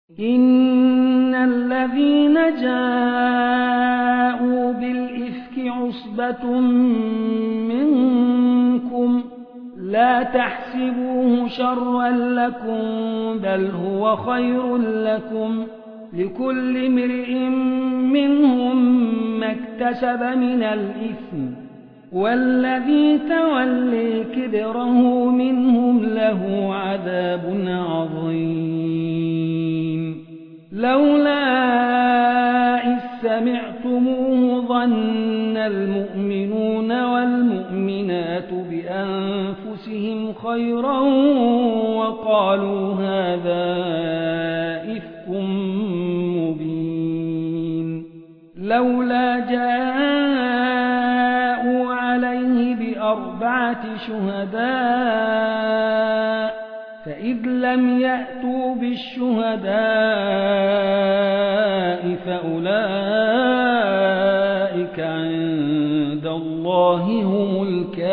إن الذين جاءوا بالإفك عصبة منكم لا تحسبوه شرا لكم بل هو خير لكم لكل امرئ منهم ما اكتسب من الإثم والذي تولي كبره منهم له عذاب عظيم لولا إذ سمعتموه ظن المؤمنون والمؤمنات بأنفسهم خيرا وقالوا هذا إفك مبين لولا جاءوا عليه بأربعة شهداء فإذ لم يأتوا بالشهداء فأولئك عند الله هم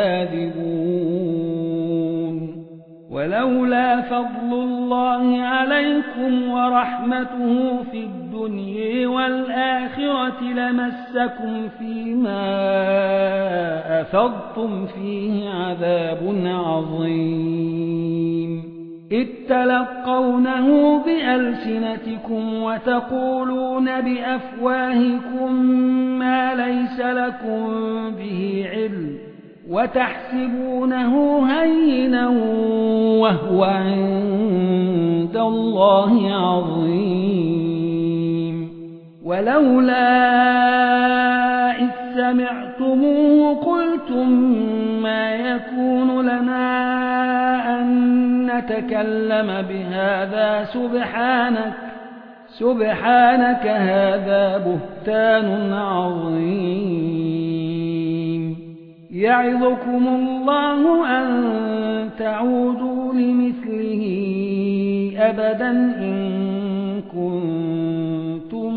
الكاذبون ولولا فضل الله عليكم ورحمته في الدنيا والآخرة لمسكم فيما أفضتم فيه عذاب عظيم إذ تلقونه بألسنتكم وتقولون بأفواهكم ما ليس لكم به علم وتحسبونه هينا وهو عند الله عظيم ولولا إذ سمعتموه قلتم ما يكون لنا أن نتكلم بهذا سبحانك هذا بهتان عظيم يعظكم الله أن تعودوا لمثله أبدا إن كنتم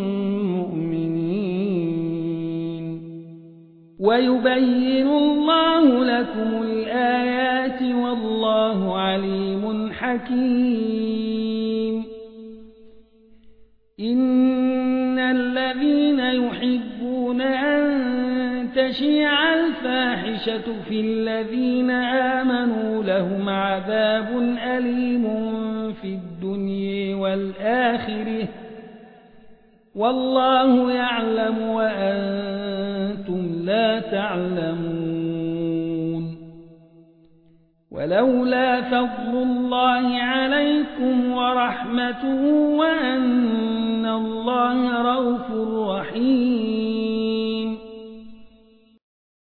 مؤمنين ويبين الله لكم الآيات والله عليم حكيم إن الذين يحبون أن تشيع الفاحشة في الذين آمنوا لهم عذاب أليم في الدنيا والآخرة والله يعلم وأنتم لا تعلمون ولولا فضل الله عليكم ورحمته وأن